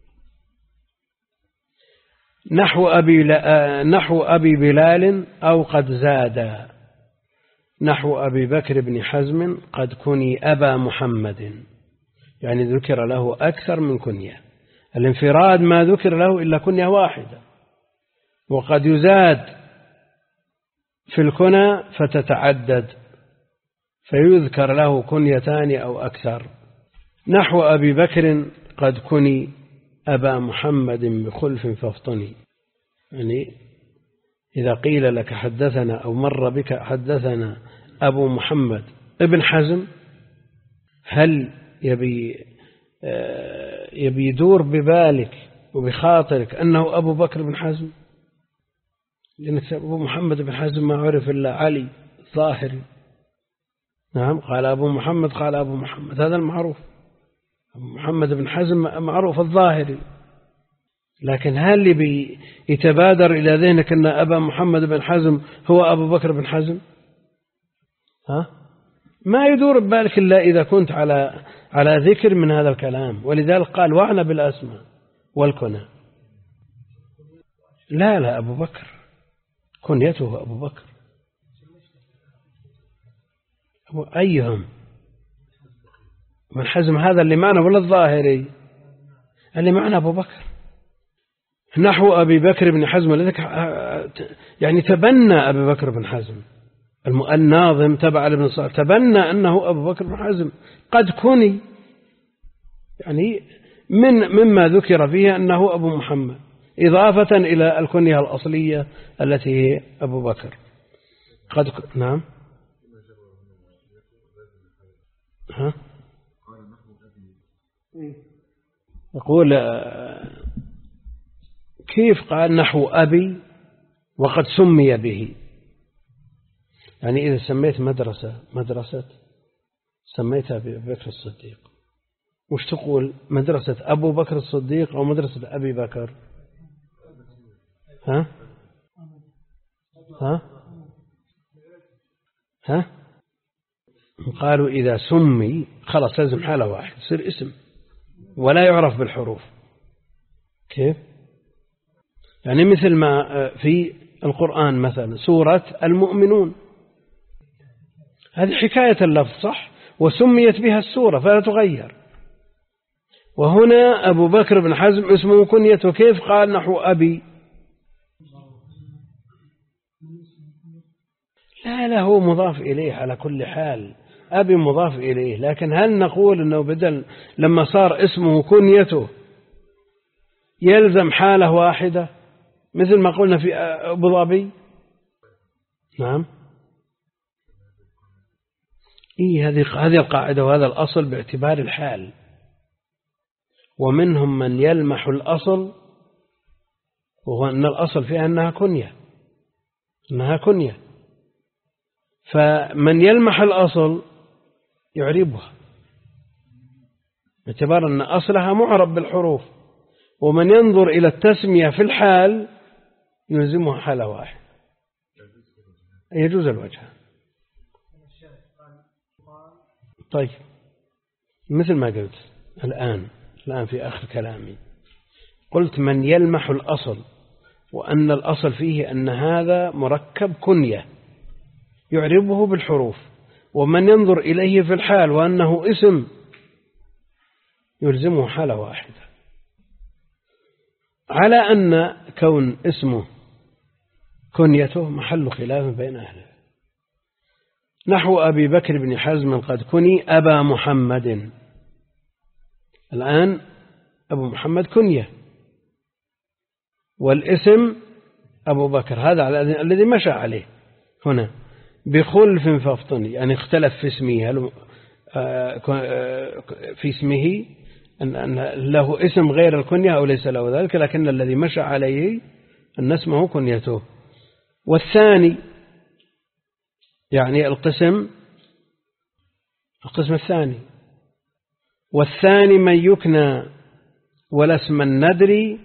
S1: نحو أبي بلال أو قد زاد، نحو أبي بكر بن حزم قد كني أبا محمد، يعني ذكر له أكثر من كنية. الانفراد ما ذكر له إلا كنية واحدة، وقد يزاد في الكنى فتتعدد فيذكر له كنيتان أو أكثر. نحو أبي بكر قد كني أبا محمد بخلف فافطني، يعني إذا قيل لك حدثنا أو مر بك حدثنا أبو محمد ابن حزم، هل يبي يدور ببالك وبخاطرك أنه أبو بكر بن حزم؟ لأن أبو محمد بن حزم ما عرف إلا علي الظاهري. نعم، قال أبو محمد، قال أبو محمد، هذا المعروف. أبو محمد بن حزم معروف الظاهري، لكن هل اللي يتبادر إلى ذهنك أن أبا محمد بن حزم هو أبو بكر بن حزم؟ ما يدور ببالك إلا إذا كنت على ذكر من هذا الكلام. ولذلك قال وعنى بالأسماء والكنى. لا أبو بكر كنيته أبو بكر. أيهم من حزم هذا اللي معنا ولا الظاهري؟ اللي معنا أبو بكر نحو أبي بكر بن حزم. لذلك يعني تبنى أبي بكر بن حزم. الناظم تبع لابن صالح تبنى أنه أبو بكر بن حزم قد كني، يعني مما ذكر فيه أنه أبو محمد إضافة إلى الكنية الأصلية التي هي أبو بكر. نعم. يقول كيف قال نحو أبي وقد سمي به؟ يعني إذا سميت مدرسة سميتها أبي بكر الصديق، وش تقول مدرسة أبو بكر الصديق أو مدرسة أبي بكر؟ قالوا إذا سمي خلاص لازم حالة واحد يصير اسم ولا يعرف بالحروف. كيف؟ يعني مثل ما في القرآن مثلا سورة المؤمنون، هذه حكاية اللفظ صح، وسميت بها السورة فلا تغير. وهنا أبو بكر بن حزم اسمه كنيته، كيف قال نحو أبي؟ لا هو مضاف إليه على كل حال، أبي مضاف إليه. لكن هل نقول أنه بدل لما صار اسمه كنيته يلزم حالة واحدة مثل ما قلنا في أبو ظبي؟ نعم. هذه القاعدة وهذا الأصل باعتبار الحال. ومنهم من يلمح الأصل وهو أن الأصل فيها أنها كنية، فمن يلمح الأصل يعربها باعتبار أن أصلها معرب بالحروف، ومن ينظر إلى التسمية في الحال يلزمها حالة واحدة. يجوز الوجه. طيب مثل ما قلت الآن في آخر كلامي قلت من يلمح الأصل، وأن الأصل فيه أن هذا مركب كنية يعربه بالحروف، ومن ينظر إليه في الحال وأنه اسم يلزمه حالة واحدة، على أن كون اسمه كنيته محل خلاف بين أهله. نحو أبي بكر بن حزم قد كني أبا محمد. الآن أبو محمد كنية والاسم أبو بكر، هذا الذي مشى عليه هنا بخلف فافتني، يعني اختلف في اسمه، هل في اسمه أن له اسم غير الكنية أو ليس له ذلك، لكن الذي مشى عليه أن اسمه كنيته. والثاني يعني القسم الثاني، والثاني من يكنى ولا اسم الندري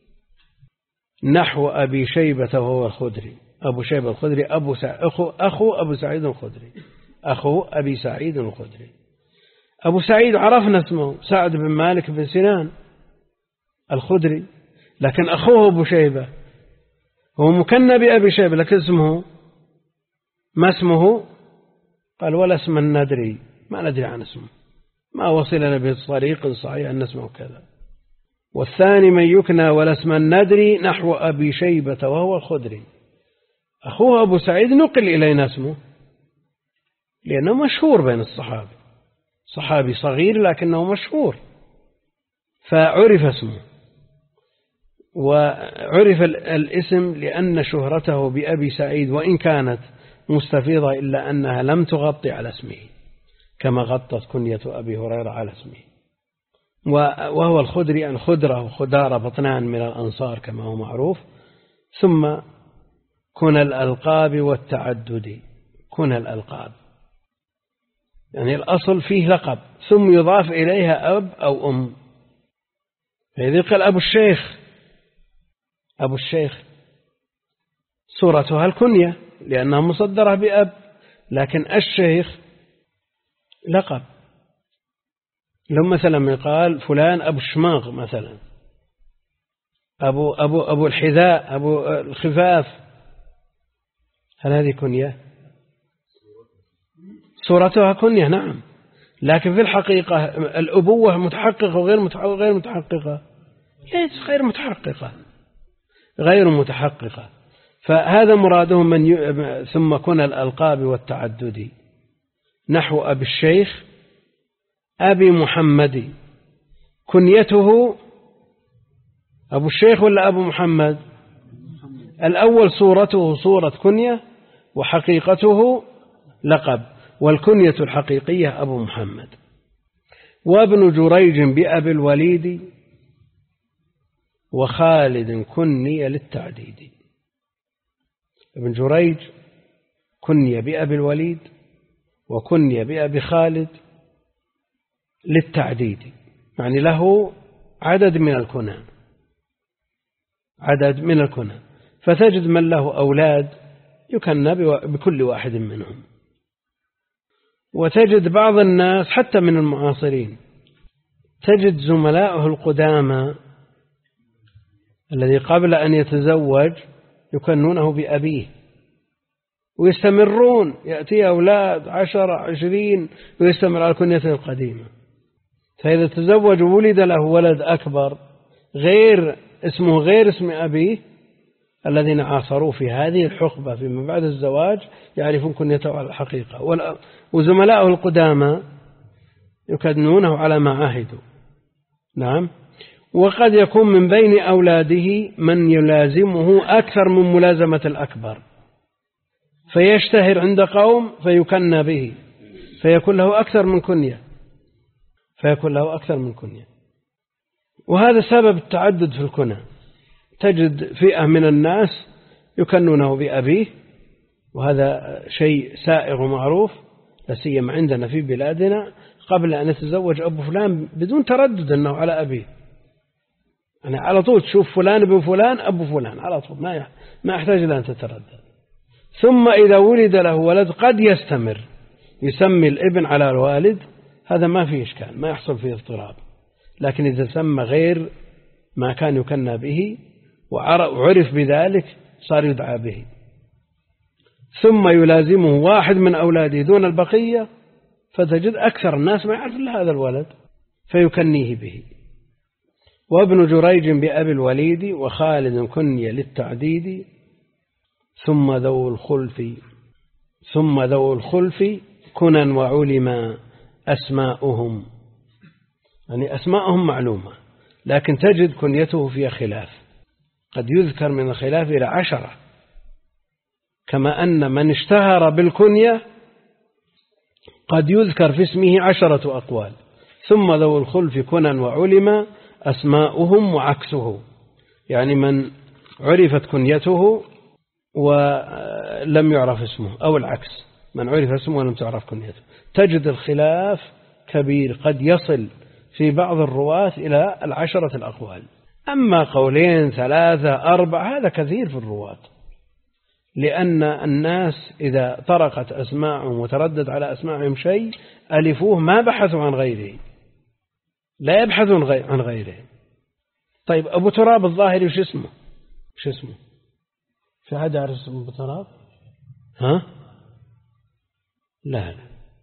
S1: نحو أبي شيبة وهو الخدري. أبو شيبة الخدري أخو أبو سعيد الخدري، أخو أبي سعيد الخدري. أبو سعيد عرفنا اسمه سعد بن مالك بن سنان الخدري، لكن أخوه أبو شيبة هو مكنى بأبي شيبة، لكن اسمه ما اسمه؟ قال ولا اسم الندري، ما ندري عن اسمه، ما وصلنا بطريق صحيح أن اسمه كذا. والثاني من يكنى ولا اسم الندري نحو أبي شيبة وهو الخدري. أخوه أبو سعيد نقل إلينا اسمه لأنه مشهور بين الصحابة، صحابي صغير لكنه مشهور فعرف اسمه، وعرف الاسم لأن شهرته بأبي سعيد وإن كانت مستفيضة إلا أنها لم تغطي على اسمه كما غطت كنية أبي هريرة على اسمه. وهو الخدري عن خدرة وخدارة بطنان من الأنصار كما هو معروف. ثم كنى الألقاب والتعدد، كنى الألقاب يعني الأصل فيه لقب ثم يضاف إليها أب أو أم، فإذا قال أبو الشيخ أبو الشيخ صورتها الكنية لأنها مصدرة بأب، لكن الشيخ لقب. لو مثلا يقال فلان أبو الشماغ مثلا، أبو الحذاء، أبو الخفاف، هل هذه كنية؟ صورتها كنية نعم، لكن في الحقيقة الأبوة متحققة وغير متحققة، ليس غير متحققة. فهذا مرادهم ثم كن الألقاب والتعدد، نحو أبي الشيخ أبي محمد، كنيته أبو الشيخ ولا أبو محمد؟ الأول صورته صورة كنية وحقيقته لقب، والكنية الحقيقية أبو محمد. وابن جريج بأبي الوليد وخالد كني للتعديد. ابن جريج كني بأبي الوليد وكني بأبي خالد للتعديد، يعني له عدد من الكنى، فتجد من له أولاد يكنى بكل واحد منهم. وتجد بعض الناس حتى من المعاصرين تجد زملائه القدامى الذي قبل أن يتزوج يكنونه بأبيه، ويستمرون، يأتي أولاد 10 20 ويستمر على كنيته القديمة. فإذا تزوج وولد له ولد أكبر اسمه غير اسم أبيه، الذين عاصروا في هذه الحقبة فيما بعد الزواج يعرفون كنيته على الحقيقة، وزملائه القدامى يكنونه على ما عهدوا. نعم. وقد يكون من بين أولاده من يلازمه أكثر من ملازمة الأكبر، فيشتهر عند قوم فيكنى به، فيكون له أكثر من كنية. وهذا سبب التعدد في الكنى. تجد فئة من الناس يكنونه بأبيه، وهذا شيء سائغ ومعروف، لا سيما عندنا في بلادنا، قبل أن يتزوج أبو فلان بدون تردد أنه على أبيه، يعني على طول تشوف فلان ابن فلان أبو فلان على طول، ما يحتاج إلى أن تتردد. ثم إذا ولد له ولد قد يستمر يسمي الابن على الوالد، هذا ما فيه إشكال، ما يحصل فيه اضطراب. لكن إذا سمى غير ما كان يكنى به وعرف بذلك صار يدعى به. ثم يلازمه واحد من أولاده دون البقية، فتجد أكثر الناس ما يعرف إلا هذا الولد فيكنيه به. وابن جريج بأبي الوليد وخالد كني للتعديد، ثم ذو الخلف كنا وعلما أسماؤهم، يعني أسماءهم معلومة، لكن تجد كنيته فيها خلاف، قد يذكر من الخلاف إلى 10، كما أن من اشتهر بالكنية قد يذكر في اسمه 10 أقوال. ثم ذو الخلف كنا وعلما أسماؤهم وعكسه، يعني من عرفت كنيته ولم يعرف اسمه، أو العكس، من عرف اسمه ولم تعرف كنيته. تجد الخلاف كبير، قد يصل في بعض الرواة إلى 10 الأقوال. أما 2 3 4 هذا كثير في الرواة، لأن الناس إذا طرقت أسماعهم وتردد على أسماعهم شيء ألفوه، ما بحثوا عن غيره، لا يبحثون عن غيره. طيب أبو تراب الظاهري وش اسمه؟ في أحد يعرف اسم أبو تراب؟ لا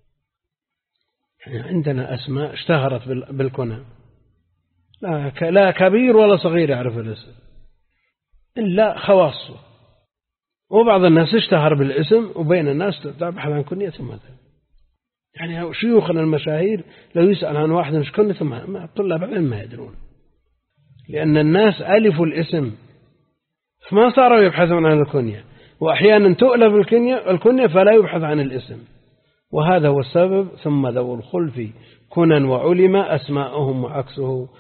S1: يعني عندنا أسماء اشتهرت بالكنى، لا كبير ولا صغير يعرف الاسم إلا خواصه. وبعض الناس اشتهر بالاسم وبين الناس تبحث عن كنيته مثلا. يعني شيوخنا المشاهير لو يسأل عن واحد مش كنيته ما الطلاب ما يدرون، لأن الناس ألفوا الاسم فما صاروا يبحثون عن الكنية، وأحيانا تؤلف الكنية فلا يبحث عن الاسم، وهذا هو السبب. ثم ذو الخلف كنا وعلما أسماءهم وعكسه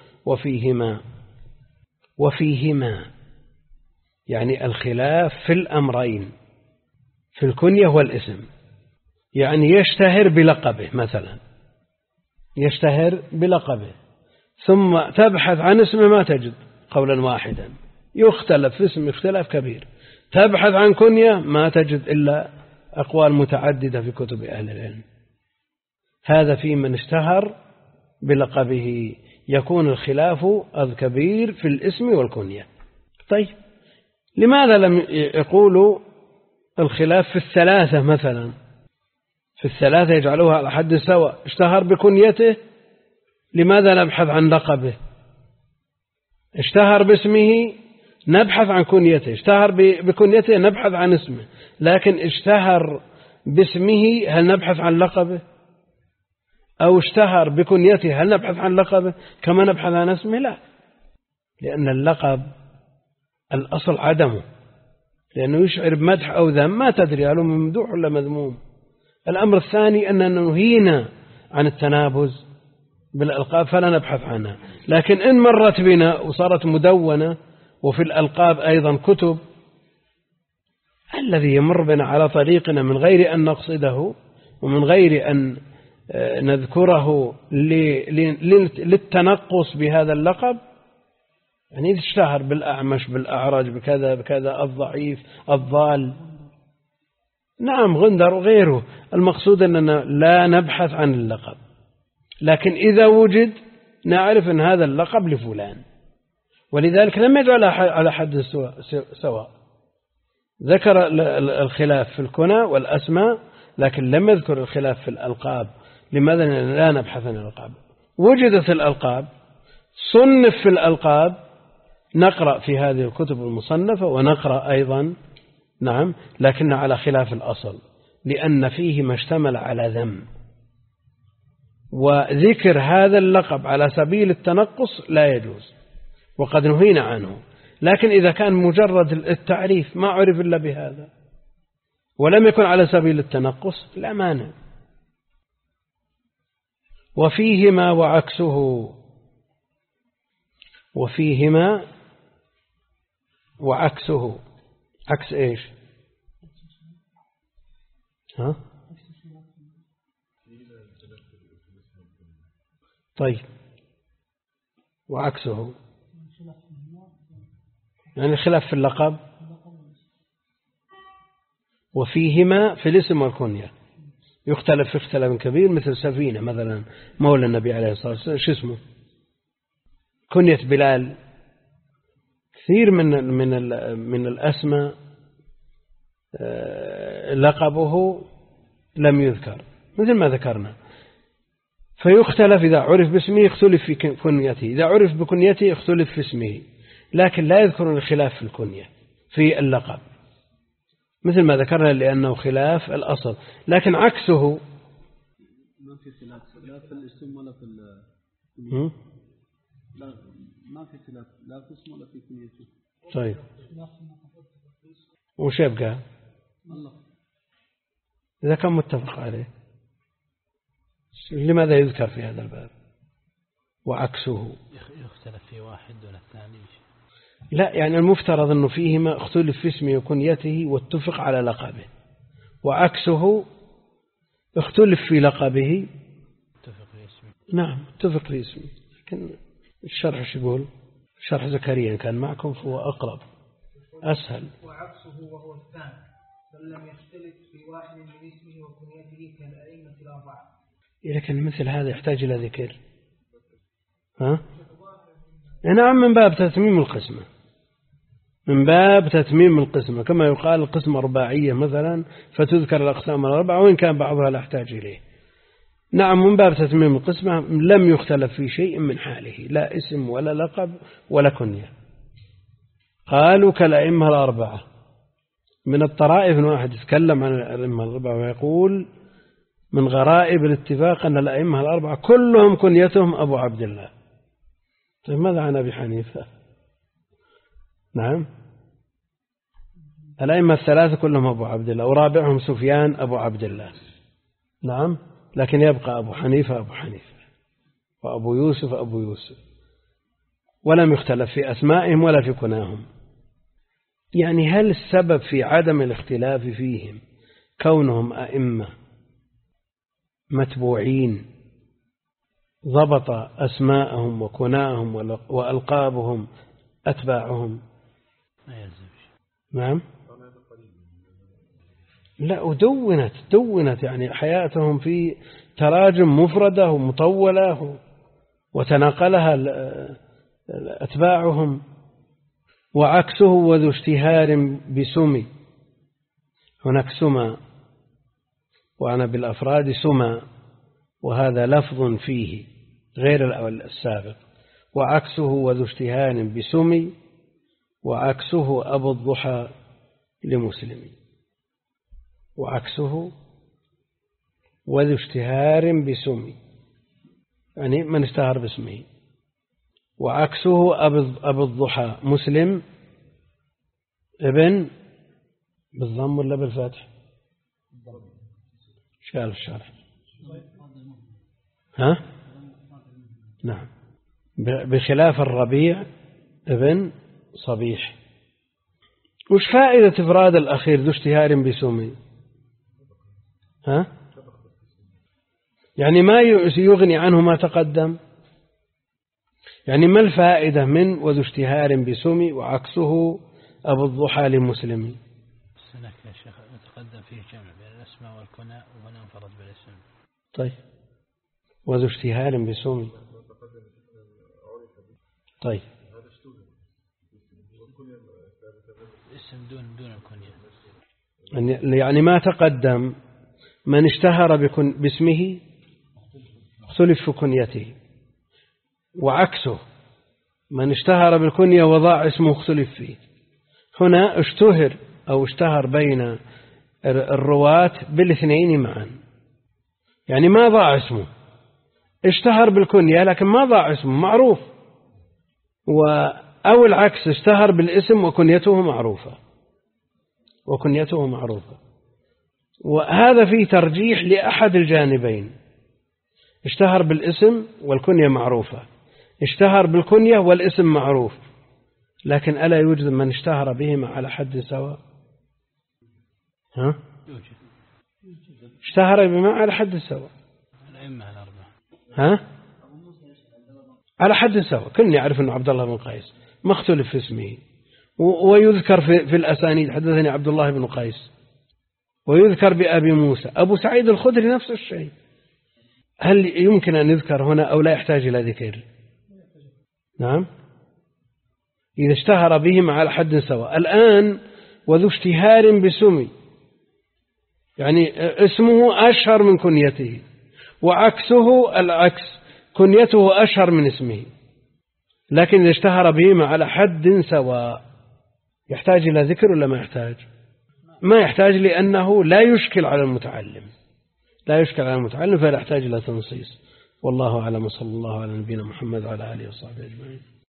S1: وفيهما يعني الخلاف في الأمرين، في الكنية والاسم. يعني يشتهر بلقبه مثلا، ثم تبحث عن اسمه ما تجد قولا واحدا، يختلف في اسم اختلاف كبير. تبحث عن كنية ما تجد إلا أقوال متعددة في كتب أهل العلم. هذا في من اشتهر بلقبه، يكون الخلاف الكبير في الاسم والكنية. طيب لماذا لم يقولوا الخلاف في الثلاثة مثلا؟ في الثلاثة يجعلوها على حد سواء، اشتهر بكنيته لماذا نبحث عن لقبه؟ اشتهر باسمه نبحث عن كنيته، اشتهر بكنيته نبحث عن اسمه. لكن اشتهر باسمه هل نبحث عن لقبه؟ أو اشتهر بكنيته هل نبحث عن لقبه كما نبحث عن اسمه؟ لا، لأن اللقب الأصل عدمه، لأنه يشعر بمدح أو ذم ما تدري هل هو ممدوح ولا مذموم. الأمر الثاني أننا نهينا عن التنابز بالألقاب فلا نبحث عنها. لكن إن مرت بنا وصارت مدونة وفي الألقاب أيضا كتب، الذي يمر بنا على طريقنا من غير أن نقصده ومن غير أن نذكره للتنقص بهذا اللقب، يعني اشتهر بالأعمش بالأعرج بكذا بكذا، الضعيف الضال، نعم غندر وغيره، المقصود أننا لا نبحث عن اللقب. لكن إذا وجد نعرف أن هذا اللقب لفلان، ولذلك لم يجعل على حد سواء. ذكر الخلاف في الكنى والأسماء لكن لم يذكر الخلاف في الألقاب. لماذا لا نبحث عن الألقاب؟ وجدت الألقاب، صنف في الألقاب، نقرأ في هذه الكتب المصنفة ونقرأ أيضا، نعم، لكن على خلاف الأصل، لأن فيه ما اشتمل على ذم. وذكر هذا اللقب على سبيل التنقص لا يجوز، وقد نهينا عنه. لكن إذا كان مجرد التعريف ما عرف إلا بهذا ولم يكن على سبيل التنقص لا مانع. وفيهما وعكسه، وفيهما وعكسه، عكس إيش؟ ها؟ طيب وعكسه يعني خلاف في اللقب. وفيهما في الاسم والكنية يختلف في اختلاف كبير، مثل سفينة مثلا مولى النبي عليه الصلاة والسلام شو اسمه؟ كنية بلال. كثير من الأسماء لقبه لم يذكر مثل ما ذكرنا، فيختلف إذا عرف باسمه يختلف في كنيته، إذا عرف بكنيته يختلف في اسمه، لكن لا يذكرون الخلاف في الكنية في اللقب مثل ما ذكرنا لأنه خلاف الأصل. لكن عكسه
S2: ما في خلاف لا في الاسم ولا في لا ما في خلاف لا في الاسم ولا في كنيته.
S1: طيب وش يبقى
S2: الله
S1: إذا كان متفق عليه لماذا يذكر في هذا الباب؟ وعكسه
S2: يختلف في واحد ولا الثاني.
S1: لا، يعني المفترض أنه فيهما اختلف في اسمه وكنيته واتفق على لقبه، وعكسه اختلف في لقبه
S2: اتفق في اسمه.
S1: نعم اتفق في اسمه. لكن الشرح شو يقول؟ شرح زكريا كان معكم فهو أقرب أسهل.
S3: وعكسه وهو الثاني بل لم يختلف في واحد من اسمه وكنيته كالأئمة الأربعة.
S1: لكن مثل هذا يحتاج إلى ذكر. ها؟ نعم، من باب تتميم القسمة، من باب تتميم القسمة، كما يقال القسمة رباعية مثلا فتذكر الأقسام الأربعة وإن كان بعضها لا يحتاج إليه. نعم من باب تتميم القسمة لم يختلف في شيء من حاله، لا اسم ولا لقب ولا كنية. قالوا كالأئمة الأربعة. من الطرائف واحد يتكلم عن الأئمة الأربعة ويقول من غرائب الاتفاق أن الأئمة الأربعة كلهم كنيتهم أبو عبد الله. طيب ماذا عن أبي حنيفة؟ نعم الأئمة الثلاثة كلهم أبو عبد الله، ورابعهم سفيان أبو عبد الله. نعم لكن يبقى أبو حنيفة أبو حنيفة، وأبو يوسف أبو يوسف، ولم يختلف في أسمائهم ولا في كناهم. يعني هل السبب في عدم الاختلاف فيهم كونهم أئمة متبوعين ضبط أسماءهم وكناهم وألقابهم أتباعهم؟ نعم. لا، ودونت يعني حياتهم في تراجم مفردة ومطولة وتناقلها أتباعهم. وعكسه وذو اشتهار بسمي، هناك سمى وأنا بالأفراد سمى، وهذا لفظ فيه غير السابق. وعكسه وذو اشتهار بسمي، وعكسه أبو الضحى لمسلم. وعكسه وذو اشتهار بسمي يعني من اشتهر باسمه. وعكسه أبو الضحى مسلم ابن بالضم ولا بالفتح؟ شال الشرح. ها؟ نعم، بخلاف الربيع ابن صبيح. وش فائدة إفراد الأخير ذو اشتهار بسمي؟ ها؟ يعني ما يغني عنه ما تقدم. يعني ما الفائدة من وذو اشتهار بسمي وعكسه أبو الضحى لمسلم؟
S2: السنة يا شيخ يتقدم فيه جمع بين الاسم والكنى وهنا انفرد بالاسم.
S1: طيب، وذو اشتهار بسمي. طيب،
S2: اسم دون الكنية.
S1: يعني ما تقدم من اشتهر باسمه اختلف في كنيته، وعكسه من اشتهر بالكنية وضاع اسمه اختلف فيه. هنا اشتهر أو اشتهر بين الرواة بالاثنين معا، يعني ما ضاع اسمه، اشتهر بالكنية لكن ما ضاع اسمه معروف، أو العكس اشتهر بالاسم وكنيته معروفة. وهذا فيه ترجيح لأحد الجانبين، اشتهر بالاسم والكنية معروفة، اشتهر بالكنية والاسم معروف، لكن ألا يوجد من اشتهر بهما على حد سواء؟ ها؟ اشتهر بهما على حد سواء. ها؟ على حد سواء، كلنا يعرف أنه عبد الله بن قيس، ما اختلف في اسمه، ويذكر في الأسانيد حدثني عبد الله بن قيس، ويذكر بأبي موسى. أبو سعيد الخدري نفس الشيء. هل يمكن أن يذكر هنا أو لا يحتاج إلى ذكر؟ نعم، إذا اشتهر بهم على حد سواء. الآن وذو اشتهار بسمي يعني اسمه أشهر من كنيته، وعكسه العكس، كنيته أشهر من اسمه، لكن إذا اشتهر بهما على حد سواء يحتاج إلى ذكر ولا ما يحتاج؟ ما يحتاج، لأنه لا يشكل على المتعلم، فلا يحتاج إلى تنصيص. والله أعلم، صلى الله على نبينا محمد وعلى آله وصحبه أجمعين.